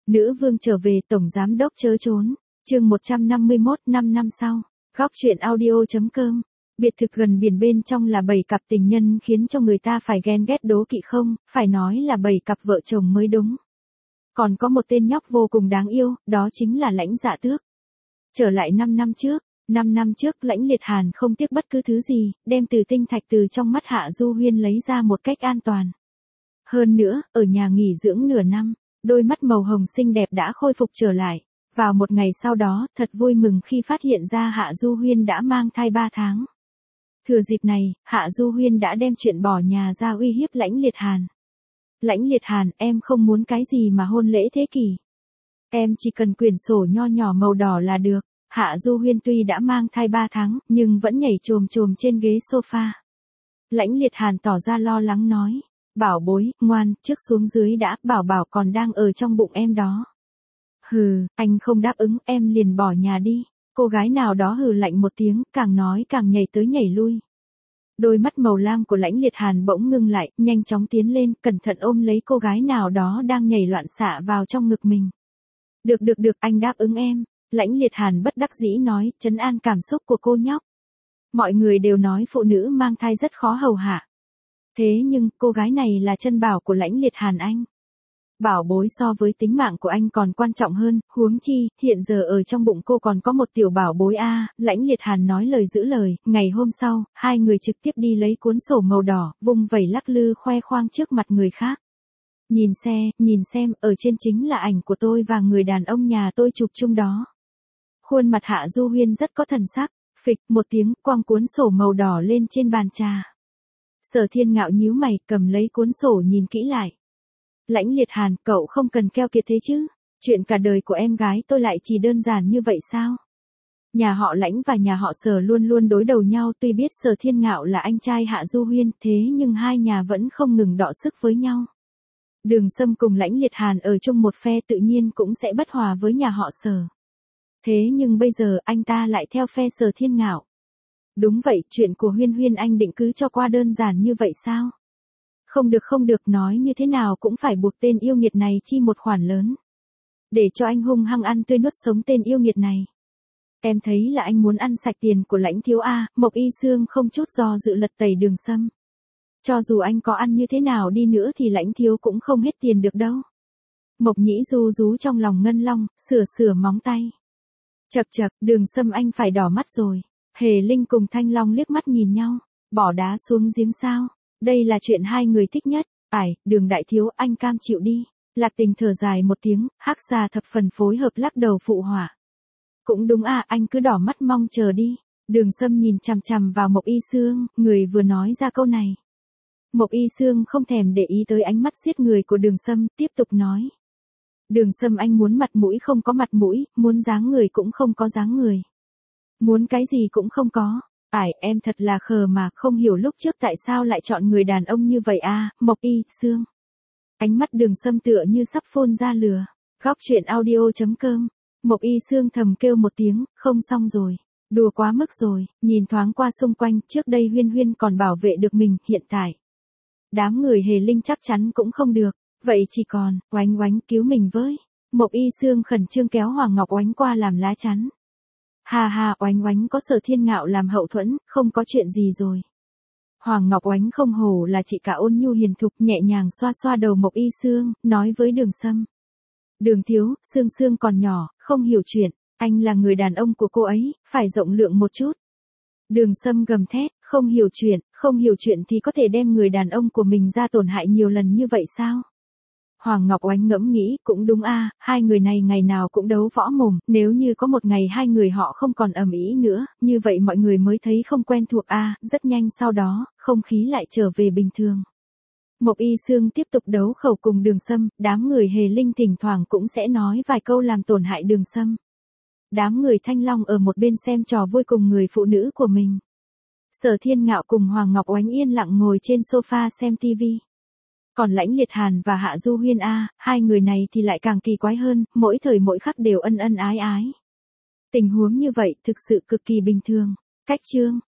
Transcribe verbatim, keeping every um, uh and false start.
Nữ vương trở về, tổng giám đốc chớ trốn. Chương một trăm năm mươi mốt, năm năm sau. Góc truyện audio.com. Biệt thực gần biển bên trong là bảy cặp tình nhân khiến cho người ta phải ghen ghét đố kỵ không, phải nói là bảy cặp vợ chồng mới đúng. Còn có một tên nhóc vô cùng đáng yêu, đó chính là Lãnh Dạ Tước. Trở lại năm năm trước, năm năm trước Lãnh Liệt Hàn không tiếc bất cứ thứ gì, đem từ tinh thạch từ trong mắt Hạ Du Huyên lấy ra một cách an toàn. Hơn nữa, ở nhà nghỉ dưỡng nửa năm, đôi mắt màu hồng xinh đẹp đã khôi phục trở lại. Vào một ngày sau đó, thật vui mừng khi phát hiện ra Hạ Du Huyên đã mang thai ba tháng. Thừa dịp này, Hạ Du Huyên đã đem chuyện bỏ nhà ra uy hiếp Lãnh Liệt Hàn. Lãnh Liệt Hàn, em không muốn cái gì mà hôn lễ thế kỷ. Em chỉ cần quyển sổ nho nhỏ màu đỏ là được. Hạ Du Huyên tuy đã mang thai ba tháng, nhưng vẫn nhảy chồm chồm trên ghế sofa. Lãnh Liệt Hàn tỏ ra lo lắng nói. Bảo bối, ngoan, trước xuống dưới đã, bảo bảo còn đang ở trong bụng em đó. Hừ, anh không đáp ứng, em liền bỏ nhà đi. Cô gái nào đó hừ lạnh một tiếng, càng nói càng nhảy tới nhảy lui. Đôi mắt màu lam của Lãnh Liệt Hàn bỗng ngưng lại, nhanh chóng tiến lên, cẩn thận ôm lấy cô gái nào đó đang nhảy loạn xạ vào trong ngực mình. Được được được, anh đáp ứng em. Lãnh Liệt Hàn bất đắc dĩ nói, trấn an cảm xúc của cô nhóc. Mọi người đều nói phụ nữ mang thai rất khó hầu hạ. Thế nhưng, cô gái này là chân bảo của Lãnh Liệt Hàn anh. Bảo bối so với tính mạng của anh còn quan trọng hơn, huống chi, hiện giờ ở trong bụng cô còn có một tiểu bảo bối a. À, Lãnh Liệt Hàn nói lời giữ lời, ngày hôm sau, hai người trực tiếp đi lấy cuốn sổ màu đỏ, vung vẩy lắc lư khoe khoang trước mặt người khác. Nhìn xe, nhìn xem, ở trên chính là ảnh của tôi và người đàn ông nhà tôi chụp chung đó. Khuôn mặt Hạ Du Huyên rất có thần sắc, phịch một tiếng, quăng cuốn sổ màu đỏ lên trên bàn trà. Sở Thiên Ngạo nhíu mày, cầm lấy cuốn sổ nhìn kỹ lại. Lãnh Liệt Hàn, cậu không cần keo kiệt thế chứ, chuyện cả đời của em gái tôi lại chỉ đơn giản như vậy sao? Nhà họ Lãnh và nhà họ Sở luôn luôn đối đầu nhau, tuy biết Sở Thiên Ngạo là anh trai Hạ Du Huyên, thế nhưng hai nhà vẫn không ngừng đọ sức với nhau. Đường Sâm cùng Lãnh Liệt Hàn ở chung một phe tự nhiên cũng sẽ bất hòa với nhà họ Sở. Thế nhưng bây giờ anh ta lại theo phe Sở Thiên Ngạo. Đúng vậy, chuyện của Huyên Huyên anh định cứ cho qua đơn giản như vậy sao? Không được không được, nói như thế nào cũng phải buộc tên yêu nghiệt này chi một khoản lớn. Để cho anh hung hăng ăn tươi nuốt sống tên yêu nghiệt này. Em thấy là anh muốn ăn sạch tiền của Lãnh thiếu A. Mộc Y Sương không chút do dự lật tẩy Đường Sâm. Cho dù anh có ăn như thế nào đi nữa thì Lãnh thiếu cũng không hết tiền được đâu. Mộc Nhĩ ru rú trong lòng Ngân Long, sửa sửa móng tay. Chậc chậc, Đường Sâm anh phải đỏ mắt rồi. Hề Linh cùng Thanh Long liếc mắt nhìn nhau. Bỏ đá xuống giếng sao? Đây là chuyện hai người thích nhất. Ải, Đường đại thiếu, anh cam chịu đi. Lạc Tình thở dài một tiếng, Hắc Xà thập phần phối hợp lắc đầu phụ họa. Cũng đúng à, anh cứ đỏ mắt mong chờ đi. Đường Sâm nhìn chằm chằm vào Mộc Y Sương, người vừa nói ra câu này. Mộc Y Sương không thèm để ý tới ánh mắt giết người của Đường Sâm, tiếp tục nói. Đường Sâm anh muốn mặt mũi không có mặt mũi, muốn dáng người cũng không có dáng người. Muốn cái gì cũng không có. Ải, em thật là khờ mà, không hiểu lúc trước tại sao lại chọn người đàn ông như vậy à, Mộc Y Sương. Ánh mắt Đường Sâm tựa như sắp phun ra lửa. Góc truyện audio.com. Mộc Y Sương thầm kêu một tiếng, không xong rồi. Đùa quá mức rồi, nhìn thoáng qua xung quanh, trước đây Huyên Huyên còn bảo vệ được mình, hiện tại. Đám người Hề Linh chắc chắn cũng không được, vậy chỉ còn, Oánh Oánh cứu mình với. Mộc Y Sương khẩn trương kéo Hoàng Ngọc Oánh qua làm lá chắn. Hà hà, Oánh Oánh có Sở Thiên Ngạo làm hậu thuẫn, không có chuyện gì rồi. Hoàng Ngọc Oánh không hổ là chị cả ôn nhu hiền thục, nhẹ nhàng xoa xoa đầu Mộc Y Sương, nói với Đường Sâm. Đường thiếu, Sương Sương còn nhỏ, không hiểu chuyện, anh là người đàn ông của cô ấy, phải rộng lượng một chút. Đường Sâm gầm thét, không hiểu chuyện, không hiểu chuyện thì có thể đem người đàn ông của mình ra tổn hại nhiều lần như vậy sao? Hoàng Ngọc Oánh ngẫm nghĩ, cũng đúng a, à, hai người này ngày nào cũng đấu võ mồm, nếu như có một ngày hai người họ không còn ầm ĩ nữa, như vậy mọi người mới thấy không quen thuộc a, à, rất nhanh sau đó, không khí lại trở về bình thường. Mộc Y Sương tiếp tục đấu khẩu cùng Đường Sâm, đám người Hề Linh thỉnh thoảng cũng sẽ nói vài câu làm tổn hại Đường Sâm. Đám người Thanh Long ở một bên xem trò vui cùng người phụ nữ của mình. Sở Thiên Ngạo cùng Hoàng Ngọc Oánh yên lặng ngồi trên sofa xem tivi. Còn Lãnh Liệt Hàn và Hạ Du Huyên a, hai người này thì lại càng kỳ quái hơn, mỗi thời mỗi khắc đều ân ân ái ái. Tình huống như vậy thực sự cực kỳ bình thường. Cách chương